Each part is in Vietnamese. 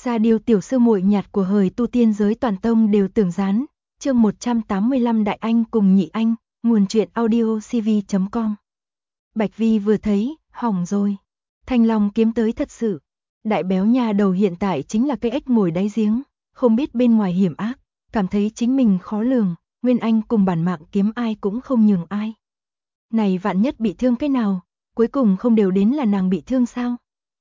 Sa Điêu tiểu sư muội nhạt của hời tu tiên giới toàn tông đều tưởng gián. Chương 185 Đại Anh cùng Nhị Anh, nguồn truyện audio cv.com. Bạch Vi vừa thấy, hỏng rồi. Thanh Long kiếm tới thật sự. Đại béo nhà đầu hiện tại chính là cây ếch ngồi đáy giếng, không biết bên ngoài hiểm ác, cảm thấy chính mình khó lường, Nguyên Anh cùng bản mạng kiếm ai cũng không nhường ai. Này vạn nhất bị thương cái nào, cuối cùng không đều đến là nàng bị thương sao?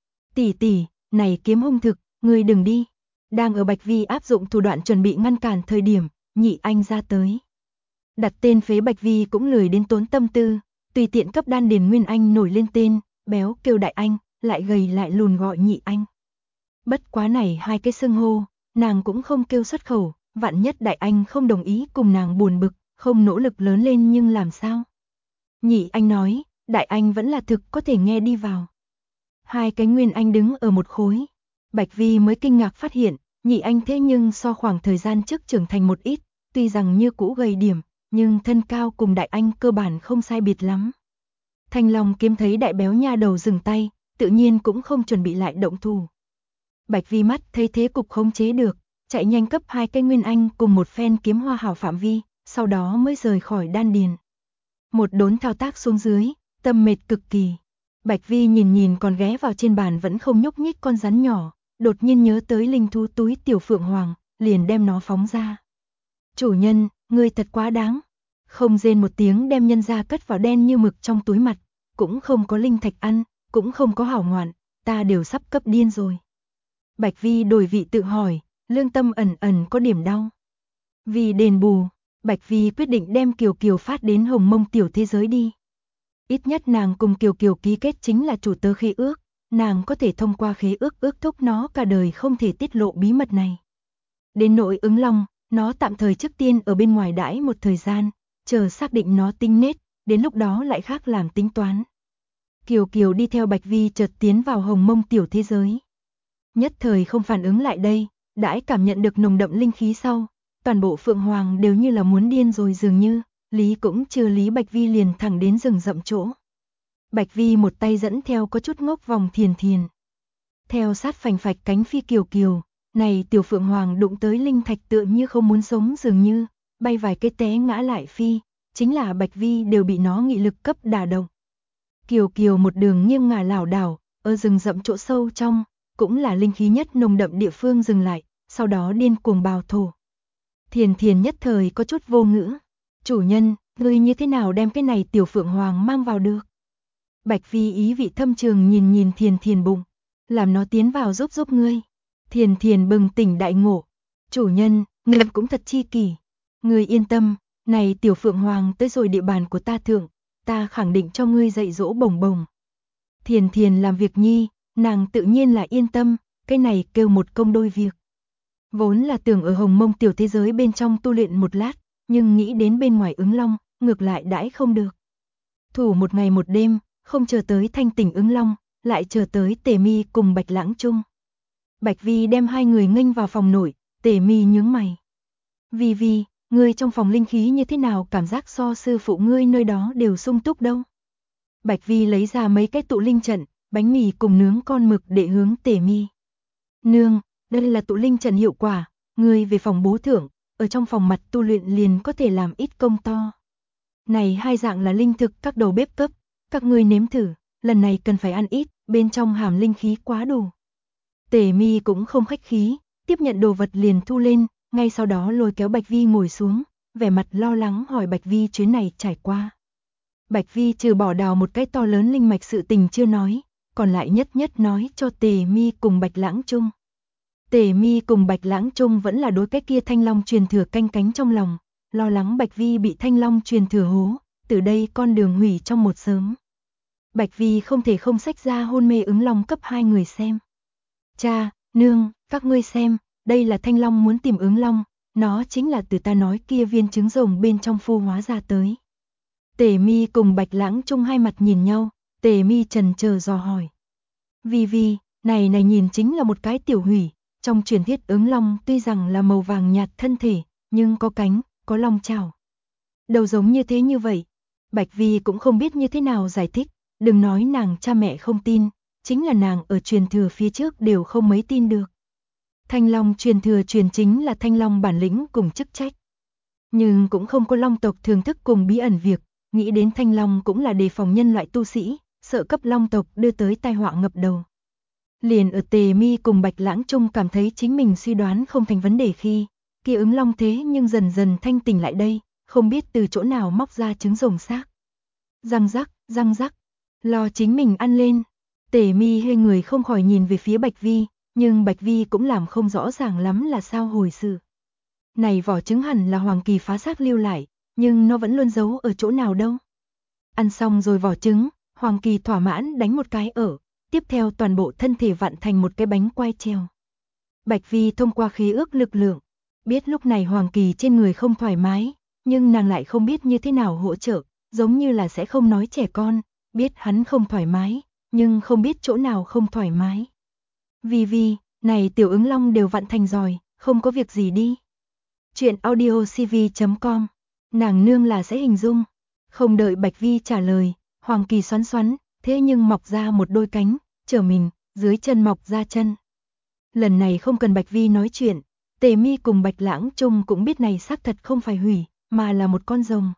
Tỷ tỷ, này kiếm hung thực, ngươi đừng đi. Đang ở Bạch Vi áp dụng thủ đoạn chuẩn bị ngăn cản thời điểm, Nhị Anh ra tới. Đặt tên phế Bạch Vi cũng lười đến tốn tâm tư, tùy tiện cấp đan điền Nguyên Anh nổi lên tên, béo kêu Đại Anh, lại gầy lại lùn gọi Nhị Anh. Bất quá này hai cái xưng hô, nàng cũng không kêu xuất khẩu, vạn nhất Đại Anh không đồng ý cùng nàng buồn bực, không nỗ lực lớn lên nhưng làm sao? Nhị Anh nói, Đại Anh vẫn là thực có thể nghe đi vào. Hai cái Nguyên Anh đứng ở một khối. Bạch Vi mới kinh ngạc phát hiện, Nhị Anh thế nhưng so khoảng thời gian trước trưởng thành một ít, tuy rằng như cũ gầy điểm, nhưng thân cao cùng Đại Anh cơ bản không sai biệt lắm. Thanh Long kiếm thấy đại béo nha đầu dừng tay, tự nhiên cũng không chuẩn bị lại động thủ. Bạch Vi mắt thấy thế cục khống chế được, chạy nhanh cấp hai cái Nguyên Anh cùng một phen kiếm hoa hảo phạm vi, sau đó mới rời khỏi đan điền. Một đốn thao tác xuống dưới, tâm mệt cực kỳ. Bạch Vi nhìn còn ghé vào trên bàn vẫn không nhúc nhích con rắn nhỏ, đột nhiên nhớ tới linh thú túi tiểu phượng hoàng, liền đem nó phóng ra. Chủ nhân, ngươi thật quá đáng. Không rên một tiếng đem nhân ra cất vào đen như mực trong túi mặt, cũng không có linh thạch ăn, cũng không có hảo ngoạn, ta đều sắp cấp điên rồi. Bạch Vi đổi vị tự hỏi, lương tâm ẩn ẩn có điểm đau. Vì đền bù, Bạch Vi quyết định đem Kiều Kiều phát đến Hồng Mông tiểu thế giới đi. Ít nhất nàng cùng Kiều Kiều ký kết chính là chủ tớ khế ước, nàng có thể thông qua khế ước ước thúc nó cả đời không thể tiết lộ bí mật này. Đến nỗi Ứng Long, nó tạm thời trước tiên ở bên ngoài đãi một thời gian, chờ xác định nó tinh nết, đến lúc đó lại khác làm tính toán. Kiều Kiều đi theo Bạch Vi chợt tiến vào Hồng Mông tiểu thế giới. Nhất thời không phản ứng lại đây, đãi cảm nhận được nồng đậm linh khí sau, toàn bộ Phượng Hoàng đều như là muốn điên rồi dường như, lý cũng chưa lý Bạch Vi liền thẳng đến rừng rậm chỗ. Bạch Vi một tay dẫn theo có chút ngốc vòng Thiền Thiền. Theo sát phành phạch cánh phi Kiều Kiều, này tiểu Phượng Hoàng đụng tới linh thạch tựa như không muốn sống dường như, bay vài cái té ngã lại phi, chính là Bạch Vi đều bị nó nghị lực cấp đả động. Kiều Kiều một đường nghiêng ngả lảo đảo, ở rừng rậm chỗ sâu trong, cũng là linh khí nhất nồng đậm địa phương dừng lại, sau đó điên cuồng bào thổ. Thiền Thiền nhất thời có chút vô ngữ. Chủ nhân, ngươi như thế nào đem cái này tiểu Phượng Hoàng mang vào được? Bạch Vi ý vị thâm trường nhìn Thiền Thiền bụng, làm nó tiến vào giúp ngươi. Thiền Thiền bừng tỉnh đại ngộ. Chủ nhân, ngươi cũng thật chi kỷ. Ngươi yên tâm, này tiểu Phượng Hoàng tới rồi địa bàn của ta thượng, ta khẳng định cho ngươi dạy dỗ bồng bồng. Thiền Thiền làm việc nhi, nàng tự nhiên là yên tâm, cái này kêu một công đôi việc. Vốn là tưởng ở Hồng Mông tiểu thế giới bên trong tu luyện một lát, nhưng nghĩ đến bên ngoài Ứng Long, ngược lại đãi không được. Thủ một ngày một đêm, không chờ tới thanh tỉnh Ứng Long, lại chờ tới Tề Mi cùng Bạch Lãng Trung. Bạch Vi đem hai người nghênh vào phòng nội, Tề Mi nhướng mày. Vi, ngươi trong phòng linh khí như thế nào, cảm giác so sư phụ ngươi nơi đó đều sung túc đâu. Bạch Vi lấy ra mấy cái tụ linh trận, bánh mì cùng nướng con mực để hướng Tề Mi. Nương, đây là tụ linh trận hiệu quả, ngươi về phòng bố thưởng, ở trong phòng mặt tu luyện liền có thể làm ít công to. Này hai dạng là linh thực các đầu bếp cấp, các ngươi nếm thử, lần này cần phải ăn ít, bên trong hàm linh khí quá đủ. Tề Mi cũng không khách khí, tiếp nhận đồ vật liền thu lên, ngay sau đó lôi kéo Bạch Vi ngồi xuống, vẻ mặt lo lắng hỏi Bạch Vi chuyến này trải qua. Bạch Vi trừ bỏ đào một cái to lớn linh mạch sự tình chưa nói, còn lại nhất nói cho Tề Mi cùng Bạch Lãng Trung. Tề Mi cùng Bạch Lãng Trung vẫn là đối cái kia Thanh Long truyền thừa canh cánh trong lòng, lo lắng Bạch Vi bị Thanh Long truyền thừa hố, từ đây con đường hủy trong một sớm. Bạch Vi không thể không xách ra hôn mê Ứng Long cấp hai người xem. Cha, nương, các ngươi xem, đây là Thanh Long muốn tìm Ứng Long, nó chính là từ ta nói kia viên trứng rồng bên trong phu hóa ra tới. Tề Mi cùng Bạch Lãng Trung hai mặt nhìn nhau, Tề Mi chần chờ dò hỏi. Vi, này nhìn chính là một cái tiểu hủy, trong truyền thuyết Ứng Long tuy rằng là màu vàng nhạt thân thể, nhưng có cánh, có long chảo. Đầu giống như thế như vậy, Bạch Vi cũng không biết như thế nào giải thích, đừng nói nàng cha mẹ không tin, chính là nàng ở truyền thừa phía trước đều không mấy tin được. Thanh Long truyền thừa truyền chính là Thanh Long bản lĩnh cùng chức trách. Nhưng cũng không có Long tộc thưởng thức cùng bí ẩn việc, nghĩ đến Thanh Long cũng là đề phòng nhân loại tu sĩ, sợ cấp Long tộc đưa tới tai họa ngập đầu. Liền ở Tề Mi cùng Bạch Lãng Trung cảm thấy chính mình suy đoán không thành vấn đề khi, kia ứng Long thế nhưng dần dần thanh tỉnh lại đây, không biết từ chỗ nào móc ra trứng rồng xác. Răng rắc, lo chính mình ăn lên. Tề Mi hơi người không khỏi nhìn về phía Bạch Vi, nhưng Bạch Vi cũng làm không rõ ràng lắm là sao hồi sự. Này vỏ trứng hẳn là Hoàng Kỳ phá xác lưu lại, nhưng nó vẫn luôn giấu ở chỗ nào đâu. Ăn xong rồi vỏ trứng, Hoàng Kỳ thỏa mãn đánh một cái ở, tiếp theo toàn bộ thân thể vặn thành một cái bánh quai treo. Bạch Vi thông qua khí ước lực lượng, biết lúc này Hoàng Kỳ trên người không thoải mái, nhưng nàng lại không biết như thế nào hỗ trợ, giống như là sẽ không nói trẻ con, biết hắn không thoải mái, nhưng không biết chỗ nào không thoải mái. Vi, này tiểu ứng long đều vặn thành rồi, không có việc gì đi. Chuyện audiocv.com, nàng nương là sẽ hình dung. Không đợi Bạch Vi trả lời, Hoàng Kỳ xoắn, thế nhưng mọc ra một đôi cánh, trở mình, dưới chân mọc ra chân. Lần này không cần Bạch Vi nói chuyện, Tề Mi cùng Bạch Lãng Trung cũng biết này xác thật không phải hủy, mà là một con rồng.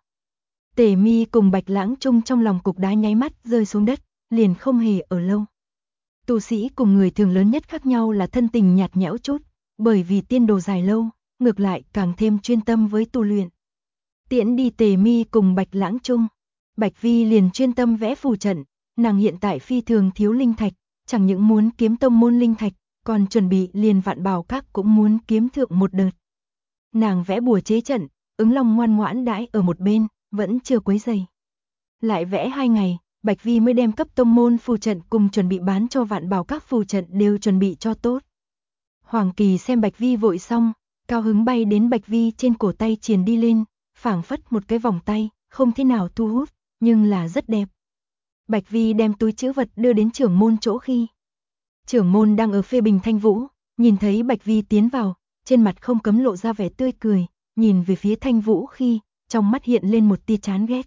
Tề Mi cùng Bạch Lãng Trung trong lòng cục đá nháy mắt rơi xuống đất, liền không hề ở lâu. Tu sĩ cùng người thường lớn nhất khác nhau là thân tình nhạt nhẽo chút, bởi vì tiên đồ dài lâu, ngược lại càng thêm chuyên tâm với tu luyện. Tiễn đi Tề Mi cùng Bạch Lãng Trung, Bạch Vi liền chuyên tâm vẽ phù trận, nàng hiện tại phi thường thiếu linh thạch, chẳng những muốn kiếm tông môn linh thạch, còn chuẩn bị liền Vạn Bảo Các cũng muốn kiếm thượng một đợt. Nàng vẽ bùa chế trận, ứng long ngoan ngoãn đãi ở một bên, vẫn chưa quấy rầy. Lại vẽ 2 ngày, Bạch Vi mới đem cấp tông môn phù trận cùng chuẩn bị bán cho Vạn Bảo Các phù trận đều chuẩn bị cho tốt. Hoàng Kỳ xem Bạch Vi vội xong, cao hứng bay đến Bạch Vi trên cổ tay triền đi lên, phảng phất một cái vòng tay, không thế nào thu hút, nhưng là rất đẹp. Bạch Vi đem túi trữ vật đưa đến trưởng môn chỗ khi. Trưởng môn đang ở phê bình Thanh Vũ, nhìn thấy Bạch Vi tiến vào, trên mặt không cấm lộ ra vẻ tươi cười, nhìn về phía Thanh Vũ khi, trong mắt hiện lên một tia chán ghét.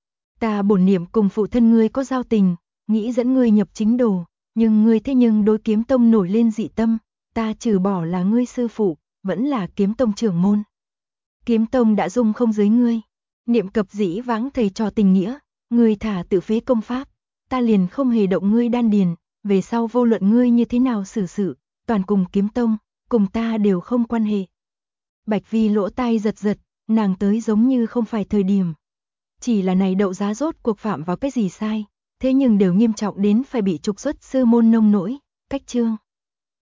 Ta bổn niệm cùng phụ thân ngươi có giao tình, nghĩ dẫn ngươi nhập chính đồ, nhưng ngươi thế nhưng đối kiếm tông nổi lên dị tâm, ta trừ bỏ là ngươi sư phụ, vẫn là kiếm tông trưởng môn. Kiếm tông đã dung không dưới ngươi, niệm cập dĩ vãng thầy trò tình nghĩa, ngươi thả tự phế công pháp, ta liền không hề động ngươi đan điền, về sau vô luận ngươi như thế nào xử sự, toàn cùng kiếm tông, cùng ta đều không quan hệ. Bạch Vi lỗ tai giật, nàng tới giống như không phải thời điểm. Chỉ là này đậu giá rốt cuộc phạm vào cái gì sai, thế nhưng đều nghiêm trọng đến phải bị trục xuất sư môn nông nỗi, cách chương.